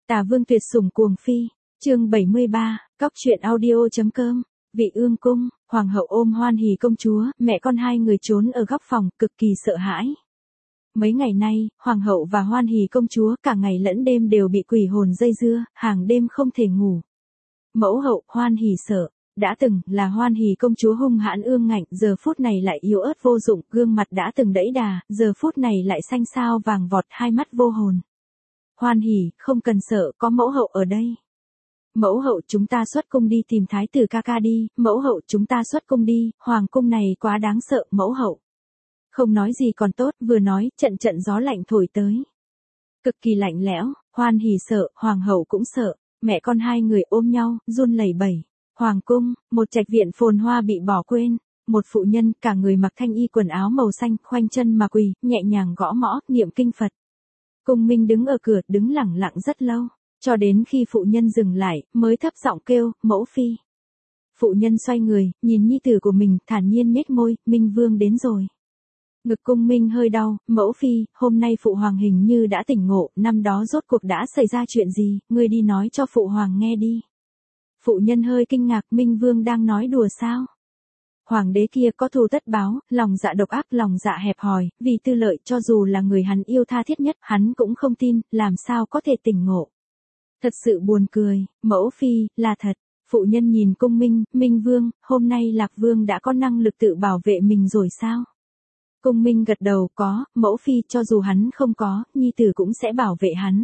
Tả Vương tuyệt sủng cuồng phi, chương 73, cóc truyện audio.com, Vị Ương cung, hoàng hậu ôm Hoan Hỷ công chúa, mẹ con hai người trốn ở góc phòng, cực kỳ sợ hãi. Mấy ngày nay, hoàng hậu và Hoan Hỷ công chúa cả ngày lẫn đêm đều bị quỷ hồn dây dưa, hàng đêm không thể ngủ. Mẫu hậu, Hoan Hỷ sợ, đã từng là Hoan Hỷ công chúa hung hãn ương ngạnh, giờ phút này lại yếu ớt vô dụng, gương mặt đã từng đẫy đà, giờ phút này lại xanh xao vàng vọt, hai mắt vô hồn. Hoan Hỷ, không cần sợ, có mẫu hậu ở đây. Mẫu hậu, chúng ta xuất cung đi tìm thái tử ca ca đi, mẫu hậu, chúng ta xuất cung đi, hoàng cung này quá đáng sợ, mẫu hậu. Không nói gì còn tốt, vừa nói, trận trận gió lạnh thổi tới. Cực kỳ lạnh lẽo, Hoan Hỷ sợ, hoàng hậu cũng sợ, mẹ con hai người ôm nhau, run lẩy bẩy. Hoàng cung, một trạch viện phồn hoa bị bỏ quên, một phụ nhân, cả người mặc thanh y quần áo màu xanh, khoanh chân mà quỳ, nhẹ nhàng gõ mõ, niệm kinh Phật. Cung Minh đứng ở cửa, đứng lẳng lặng rất lâu, cho đến khi phụ nhân dừng lại, mới thấp giọng kêu, mẫu phi. Phụ nhân xoay người, nhìn nhi tử của mình, thản nhiên nhếch môi, Minh Vương đến rồi. Ngực Cung Minh hơi đau, mẫu phi, hôm nay phụ hoàng hình như đã tỉnh ngộ, năm đó rốt cuộc đã xảy ra chuyện gì, ngươi đi nói cho phụ hoàng nghe đi. Phụ nhân hơi kinh ngạc, Minh Vương đang nói đùa sao? Hoàng đế kia có thù tất báo, lòng dạ độc ác, lòng dạ hẹp hòi, vì tư lợi, cho dù là người hắn yêu tha thiết nhất, hắn cũng không tin, làm sao có thể tỉnh ngộ. Thật sự buồn cười, mẫu phi, là thật. Phụ nhân nhìn Cung Minh, Minh Vương, hôm nay Lạc Vương đã có năng lực tự bảo vệ mình rồi sao? Cung Minh gật đầu, có, mẫu phi, cho dù hắn không có, nhi tử cũng sẽ bảo vệ hắn.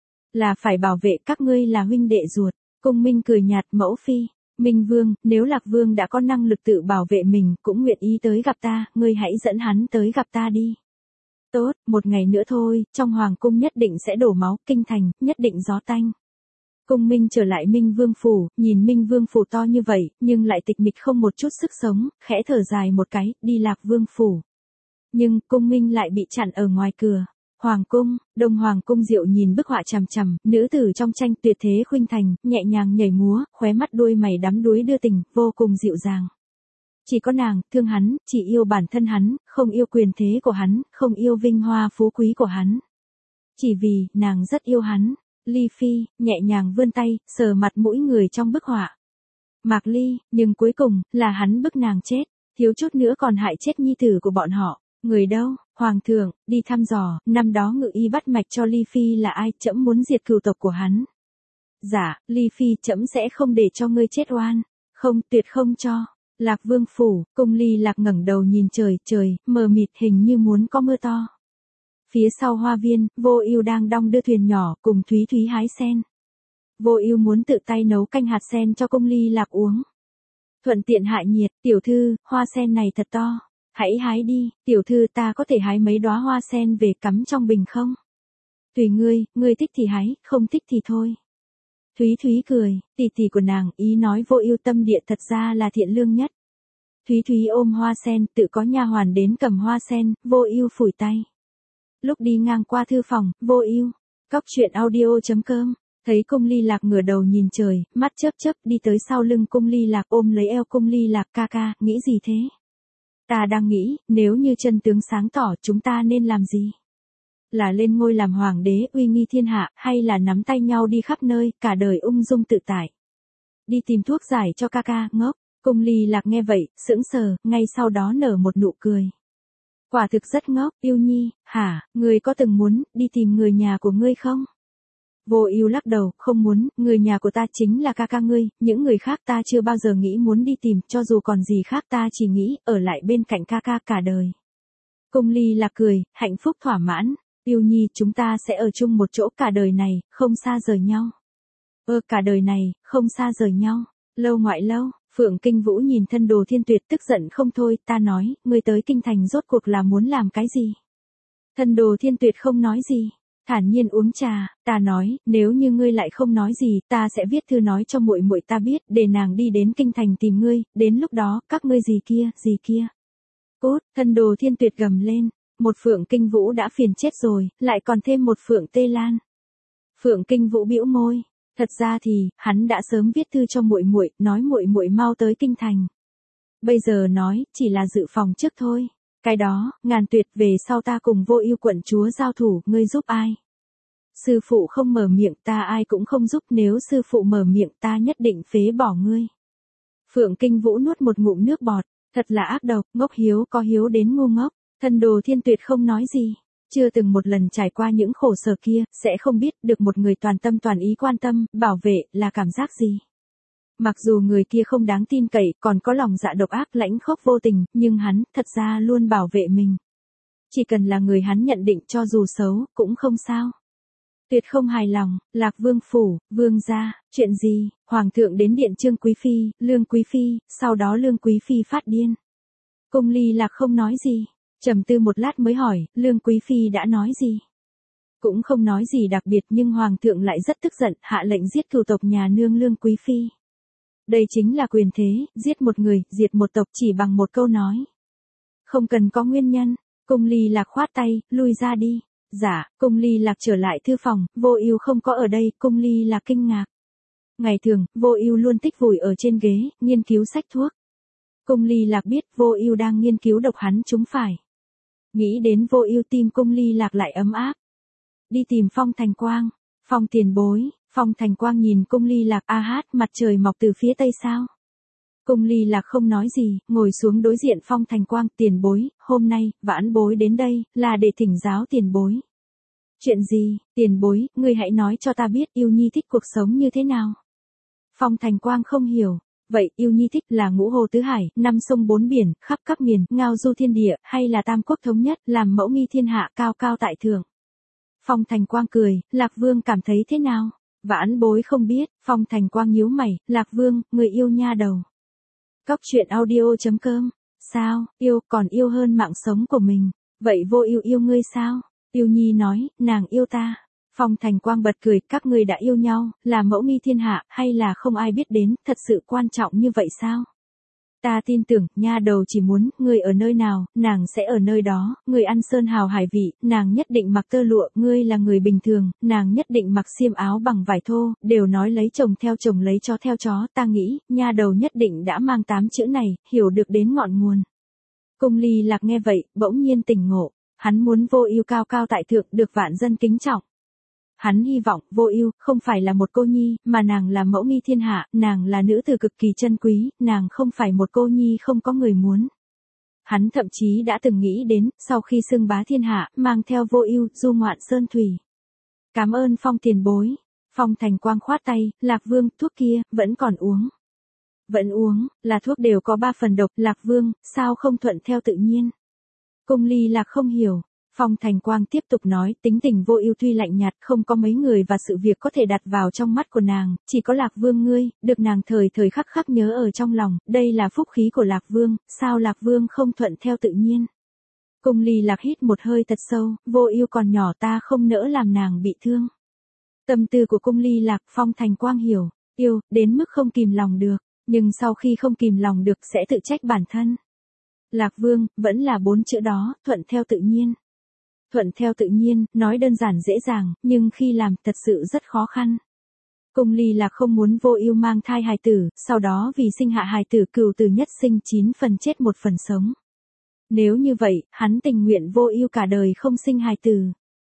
Là phải bảo vệ, các ngươi là huynh đệ ruột. Cung Minh cười nhạt, mẫu phi. Minh Vương, nếu Lạc Vương đã có năng lực tự bảo vệ mình, cũng nguyện ý tới gặp ta, ngươi hãy dẫn hắn tới gặp ta đi. Tốt, một ngày nữa thôi, trong hoàng cung nhất định sẽ đổ máu, kinh thành, nhất định gió tanh. Cung Minh trở lại Minh Vương phủ, nhìn Minh Vương phủ to như vậy, nhưng lại tịch mịch không một chút sức sống, khẽ thở dài một cái, đi Lạc Vương phủ. Nhưng, Cung Minh lại bị chặn ở ngoài cửa. Hoàng cung, Đông Hoàng cung Diệu nhìn bức họa chằm chằm, nữ tử trong tranh tuyệt thế khuynh thành, nhẹ nhàng nhảy múa, khóe mắt đuôi mày đắm đuối đưa tình, vô cùng dịu dàng. Chỉ có nàng, thương hắn, chỉ yêu bản thân hắn, không yêu quyền thế của hắn, không yêu vinh hoa phú quý của hắn. Chỉ vì, nàng rất yêu hắn. Ly Phi, nhẹ nhàng vươn tay, sờ mặt mũi người trong bức họa. Mạc Ly, nhưng cuối cùng, là hắn bức nàng chết, thiếu chút nữa còn hại chết nhi tử của bọn họ. Người đâu, hoàng thượng, đi thăm dò, năm đó ngự y bắt mạch cho Ly Phi là ai, trẫm muốn diệt cừu tộc của hắn. Dạ, Ly Phi, trẫm sẽ không để cho ngươi chết oan. Không, tuyệt không cho. Lạc Vương phủ, Cung Ly Lạc ngẩng đầu nhìn trời, mờ mịt hình như muốn có mưa to. Phía sau hoa viên, Vô Ưu đang đong đưa thuyền nhỏ, cùng Thúy Thúy hái sen. Vô Ưu muốn tự tay nấu canh hạt sen cho Cung Ly Lạc uống. Thuận tiện hạ nhiệt, tiểu thư, hoa sen này thật to. Hãy hái đi, tiểu thư, ta có thể hái mấy đóa hoa sen về cắm trong bình không? Tùy ngươi thích thì hái, không thích thì thôi. Thúy Thúy cười, tỷ tỷ của nàng, ý nói Vô Ưu tâm địa thật ra là thiện lương nhất. Thúy Thúy ôm hoa sen, tự có nha hoàn đến cầm hoa sen, Vô Ưu phủi tay. Lúc đi ngang qua thư phòng, Vô Ưu, cóc truyện audio.com, thấy Cung Ly Lạc ngửa đầu nhìn trời, mắt chớp chớp đi tới sau lưng Cung Ly Lạc ôm lấy eo Cung Ly Lạc, ca ca, nghĩ gì thế? Ta đang nghĩ, nếu như chân tướng sáng tỏ, chúng ta nên làm gì? Là lên ngôi làm hoàng đế uy nghi thiên hạ, hay là nắm tay nhau đi khắp nơi, cả đời ung dung tự tại? Đi tìm thuốc giải cho ca ca, ngốc. Cung Ly Lạc nghe vậy, sững sờ, ngay sau đó nở một nụ cười. Quả thực rất ngốc, Ưu Nhi, hả, ngươi có từng muốn đi tìm người nhà của ngươi không? Vô Ưu lắc đầu, không muốn, người nhà của ta chính là ca ca ngươi, những người khác ta chưa bao giờ nghĩ muốn đi tìm, cho dù còn gì khác ta chỉ nghĩ ở lại bên cạnh ca ca cả đời. Cung Ly Lạc cười, hạnh phúc thỏa mãn, Ưu Nhi, chúng ta sẽ ở chung một chỗ cả đời này, không xa rời nhau. Cả đời này, không xa rời nhau, lâu ngoại lâu. Phượng Kinh Vũ nhìn Thân Đồ Thiên Tuyệt tức giận không thôi, ta nói, ngươi tới kinh thành rốt cuộc là muốn làm cái gì? Thân Đồ Thiên Tuyệt không nói gì, thản nhiên uống trà, ta nói, nếu như ngươi lại không nói gì, ta sẽ viết thư nói cho muội muội ta biết, để nàng đi đến kinh thành tìm ngươi, đến lúc đó, các ngươi gì kia. Cút, Thân Đồ Thiên Tuyệt gầm lên, một Phượng Kinh Vũ đã phiền chết rồi, lại còn thêm một Phượng Tê Lan. Phượng Kinh Vũ bĩu môi. Thật ra thì, hắn đã sớm viết thư cho muội muội, nói muội muội mau tới kinh thành. Bây giờ nói, chỉ là dự phòng trước thôi. Cái đó, Ngàn Tuyệt, về sau ta cùng Vô Ưu quận chúa giao thủ, ngươi giúp ai? Sư phụ không mở miệng ta ai cũng không giúp, nếu sư phụ mở miệng ta nhất định phế bỏ ngươi. Phượng Kinh Vũ nuốt một ngụm nước bọt, thật là ác độc, ngốc hiếu có hiếu đến ngu ngốc. Thân Đồ Thiên Tuyệt không nói gì, chưa từng một lần trải qua những khổ sở kia, sẽ không biết được một người toàn tâm toàn ý quan tâm, bảo vệ là cảm giác gì. Mặc dù người kia không đáng tin cậy, còn có lòng dạ độc ác lãnh khốc vô tình, nhưng hắn thật ra luôn bảo vệ mình. Chỉ cần là người hắn nhận định cho dù xấu, cũng không sao. Tuyệt không hài lòng, Lạc Vương phủ, vương gia, chuyện gì, hoàng thượng đến điện Trương Quý Phi, Lương Quý Phi, sau đó Lương Quý Phi phát điên. Cung Ly Lạc không nói gì, trầm tư một lát mới hỏi, Lương Quý Phi đã nói gì? Cũng không nói gì đặc biệt nhưng hoàng thượng lại rất tức giận, hạ lệnh giết cửu tộc nhà nương Lương Quý Phi. Đây chính là quyền thế, giết một người, diệt một tộc chỉ bằng một câu nói. Không cần có nguyên nhân, Cung Ly Lạc khoát tay, lui ra đi. Dạ, Cung Ly Lạc trở lại thư phòng, Vô Ưu không có ở đây, Cung Ly Lạc kinh ngạc. Ngày thường, Vô Ưu luôn thích vùi ở trên ghế, nghiên cứu sách thuốc. Cung Ly Lạc biết Vô Ưu đang nghiên cứu độc hắn trúng phải. Nghĩ đến Vô Ưu tim Cung Ly Lạc lại ấm áp. Đi tìm Phong Thành Quang, Phong tiền bối, Phong Thành Quang nhìn Cung Ly Lạc, a hát, mặt trời mọc từ phía tây sao? Cung Ly Lạc không nói gì, ngồi xuống đối diện Phong Thành Quang, tiền bối, hôm nay, vãn bối đến đây, là để thỉnh giáo tiền bối. Chuyện gì, tiền bối, ngươi hãy nói cho ta biết Yêu Nhi thích cuộc sống như thế nào. Phong Thành Quang không hiểu, vậy Yêu Nhi thích là ngũ hồ tứ hải, năm sông bốn biển, khắp các miền, ngao du thiên địa, hay là tam quốc thống nhất, làm mẫu nghi thiên hạ, cao cao tại thượng. Phong Thành Quang cười, Lạc Vương cảm thấy thế nào? Vãn bối không biết, Phong Thành Quang nhíu mày, Lạc Vương, người yêu nha đầu. Cóc truyện audio.com, sao, yêu, còn yêu hơn mạng sống của mình, vậy Vô Ưu yêu ngươi sao? Yêu Nhi nói, nàng yêu ta. Phong Thành Quang bật cười, các ngươi đã yêu nhau, là mẫu nghi thiên hạ, hay là không ai biết đến, thật sự quan trọng như vậy sao? Ta tin tưởng, nha đầu chỉ muốn, ngươi ở nơi nào, nàng sẽ ở nơi đó, ngươi ăn sơn hào hải vị, nàng nhất định mặc tơ lụa, ngươi là người bình thường, nàng nhất định mặc xiêm áo bằng vải thô, đều nói lấy chồng theo chồng lấy chó theo chó, ta nghĩ, nha đầu nhất định đã mang 8 chữ này, hiểu được đến ngọn nguồn. Cung Ly Lạc nghe vậy, bỗng nhiên tỉnh ngộ, hắn muốn Vô Ưu cao cao tại thượng, được vạn dân kính trọng. Hắn hy vọng Vô Ưu không phải là một cô nhi, mà nàng là mẫu nghi thiên hạ, nàng là nữ tử cực kỳ chân quý, nàng không phải một cô nhi không có người muốn. Hắn thậm chí đã từng nghĩ đến, sau khi xưng bá thiên hạ, mang theo Vô Ưu du ngoạn sơn thủy. Cảm ơn Phong tiền bối. Phong Thành Quang khoát tay, Lạc Vương, thuốc kia, vẫn còn uống. Vẫn uống, là thuốc đều có 3 phần độc, Lạc Vương, sao không thuận theo tự nhiên. Cung Ly Lạc không hiểu. Phong Thành Quang tiếp tục nói, tính tình Vô Ưu tuy lạnh nhạt, không có mấy người và sự việc có thể đặt vào trong mắt của nàng, chỉ có Lạc Vương ngươi, được nàng thời thời khắc khắc nhớ ở trong lòng, đây là phúc khí của Lạc Vương, sao Lạc Vương không thuận theo tự nhiên. Cung Ly Lạc hít một hơi thật sâu, Vô Ưu còn nhỏ ta không nỡ làm nàng bị thương. Tâm tư của Cung Ly Lạc, Phong Thành Quang hiểu, yêu, đến mức không kìm lòng được, nhưng sau khi không kìm lòng được sẽ tự trách bản thân. Lạc Vương, vẫn là 4 chữ đó, thuận theo tự nhiên. Thuận theo tự nhiên, nói đơn giản dễ dàng, nhưng khi làm thật sự rất khó khăn. Cung Ly Lạc không muốn Vô Ưu mang thai hài tử, sau đó vì sinh hạ hài tử cửu tử nhất sinh 9 phần chết 1 phần sống. Nếu như vậy, hắn tình nguyện Vô Ưu cả đời không sinh hài tử.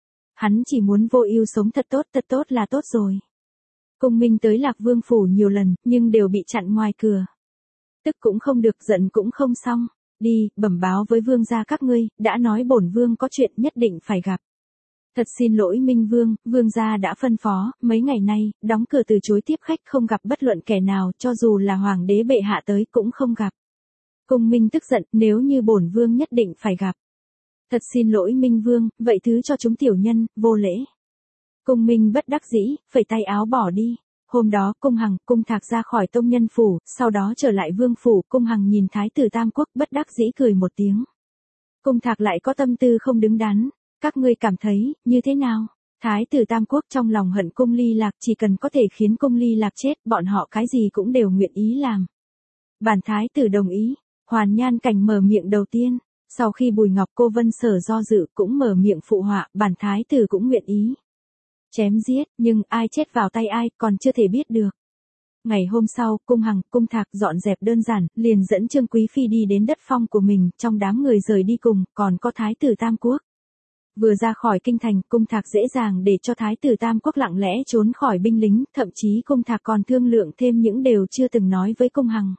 Hắn chỉ muốn Vô Ưu sống thật tốt là tốt rồi. Cung Minh tới Lạc Vương phủ nhiều lần, nhưng đều bị chặn ngoài cửa. Tức cũng không được, giận cũng không xong. Đi, bẩm báo với vương gia các ngươi, đã nói bổn vương có chuyện nhất định phải gặp. Thật xin lỗi Minh Vương, vương gia đã phân phó, mấy ngày nay, đóng cửa từ chối tiếp khách không gặp bất luận kẻ nào, cho dù là hoàng đế bệ hạ tới cũng không gặp. Cung Minh tức giận, nếu như bổn vương nhất định phải gặp. Thật xin lỗi Minh Vương, vậy thứ cho chúng tiểu nhân, vô lễ. Cung Minh bất đắc dĩ, phẩy tay áo bỏ đi. Hôm đó, Cung Hằng, Cung Thạc ra khỏi tông nhân phủ, sau đó trở lại vương phủ, Cung Hằng nhìn Thái tử Tam Quốc bất đắc dĩ cười một tiếng. Cung Thạc lại có tâm tư không đứng đắn, các ngươi cảm thấy, như thế nào? Thái tử Tam Quốc trong lòng hận Cung Ly Lạc, chỉ cần có thể khiến Cung Ly Lạc chết, bọn họ cái gì cũng đều nguyện ý làm. Bản Thái tử đồng ý, Hoàn Nhan Cảnh mở miệng đầu tiên, sau khi Bùi Ngọc Cô Vân Sở do dự cũng mở miệng phụ họa, bản Thái tử cũng nguyện ý. Chém giết, nhưng ai chết vào tay ai còn chưa thể biết được. Ngày hôm sau, Cung Hằng, Cung Thạc dọn dẹp đơn giản, liền dẫn Trương Quý Phi đi đến đất phong của mình, trong đám người rời đi cùng, còn có Thái tử Tam Quốc. Vừa ra khỏi kinh thành, Cung Thạc dễ dàng để cho Thái tử Tam Quốc lặng lẽ trốn khỏi binh lính, thậm chí Cung Thạc còn thương lượng thêm những điều chưa từng nói với Cung Hằng.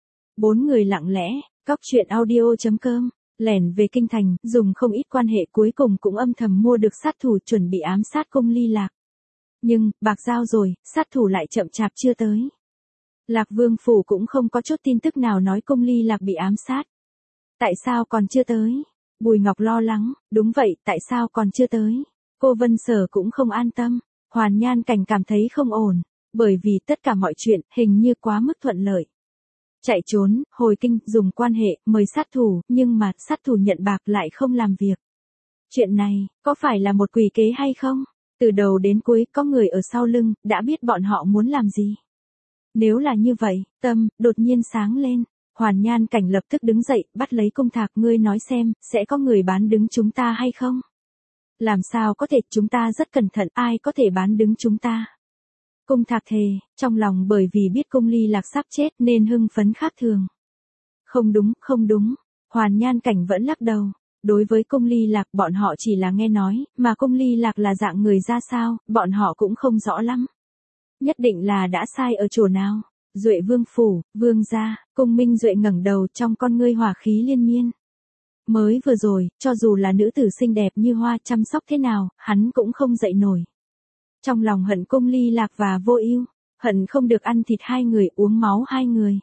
4 người lặng lẽ, cóc truyện audio.com, lẻn về kinh thành, dùng không ít quan hệ cuối cùng cũng âm thầm mua được sát thủ chuẩn bị ám sát Cung Ly Lạc. Nhưng, bạc giao rồi, sát thủ lại chậm chạp chưa tới. Lạc Vương phủ cũng không có chút tin tức nào nói Cung Ly Lạc bị ám sát. Tại sao còn chưa tới? Bùi Ngọc lo lắng, đúng vậy, tại sao còn chưa tới? Cô Vân Sở cũng không an tâm, Hoàn Nhan Cảnh cảm thấy không ổn, bởi vì tất cả mọi chuyện hình như quá mức thuận lợi. Chạy trốn, hồi kinh, dùng quan hệ, mời sát thủ, nhưng mà sát thủ nhận bạc lại không làm việc. Chuyện này, có phải là một quỷ kế hay không? Từ đầu đến cuối, có người ở sau lưng, đã biết bọn họ muốn làm gì. Nếu là như vậy, tâm, đột nhiên sáng lên. Hoàn Nhan Cảnh lập tức đứng dậy, bắt lấy Cung Thạc, ngươi nói xem, sẽ có người bán đứng chúng ta hay không? Làm sao có thể, chúng ta rất cẩn thận, ai có thể bán đứng chúng ta? Cung Thạc thề, trong lòng bởi vì biết Cung Ly Lạc sắp chết nên hưng phấn khác thường. Không đúng, không đúng, Hoàn Nhan Cảnh vẫn lắc đầu. Đối với Cung Ly Lạc bọn họ chỉ là nghe nói, mà Cung Ly Lạc là dạng người ra sao, bọn họ cũng không rõ lắm. Nhất định là đã sai ở chỗ nào. Duệ Vương phủ, Vương gia, Cung Minh Duệ ngẩng đầu, trong con ngươi hỏa khí liên miên. Mới vừa rồi, cho dù là nữ tử xinh đẹp như hoa, chăm sóc thế nào, hắn cũng không dậy nổi. Trong lòng hận Cung Ly Lạc và Vô Ưu, hận không được ăn thịt hai người, uống máu hai người.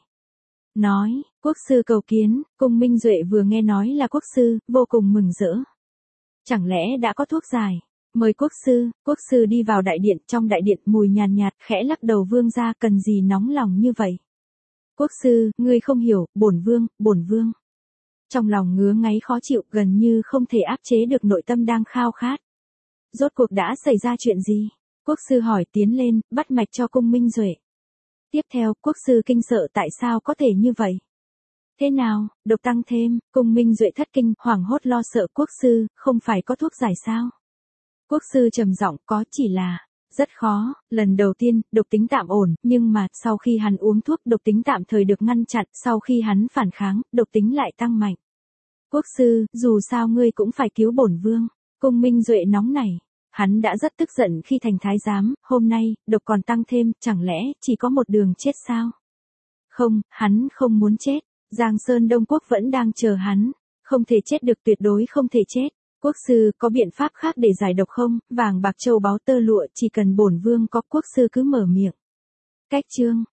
Nói, quốc sư cầu kiến, Cung Minh Duệ vừa nghe nói là quốc sư, vô cùng mừng rỡ. Chẳng lẽ đã có thuốc giải? Mời quốc sư đi vào đại điện, trong đại điện mùi nhàn nhạt, khẽ lắc đầu, Vương gia cần gì nóng lòng như vậy? Quốc sư, ngươi không hiểu, bổn vương. Trong lòng ngứa ngáy khó chịu, gần như không thể áp chế được nội tâm đang khao khát. Rốt cuộc đã xảy ra chuyện gì? Quốc sư hỏi, tiến lên, bắt mạch cho Cung Minh Duệ. Tiếp theo, quốc sư kinh sợ, tại sao có thể như vậy? Thế nào, độc tăng thêm, Cung Minh Duệ thất kinh, hoảng hốt lo sợ, quốc sư, không phải có thuốc giải sao? Quốc sư trầm giọng, có, chỉ là rất khó, lần đầu tiên, độc tính tạm ổn, nhưng mà, sau khi hắn uống thuốc, độc tính tạm thời được ngăn chặn, sau khi hắn phản kháng, độc tính lại tăng mạnh. Quốc sư, dù sao ngươi cũng phải cứu bổn vương. Cung Minh Duệ nóng nảy, hắn đã rất tức giận khi thành thái giám, hôm nay, độc còn tăng thêm, chẳng lẽ, chỉ có một đường chết sao? Không, hắn không muốn chết, Giang Sơn Đông Quốc vẫn đang chờ hắn, không thể chết được, tuyệt đối không thể chết. Quốc sư, có biện pháp khác để giải độc không? Vàng bạc châu báu tơ lụa, chỉ cần bổn vương có, quốc sư cứ mở miệng. Cách chương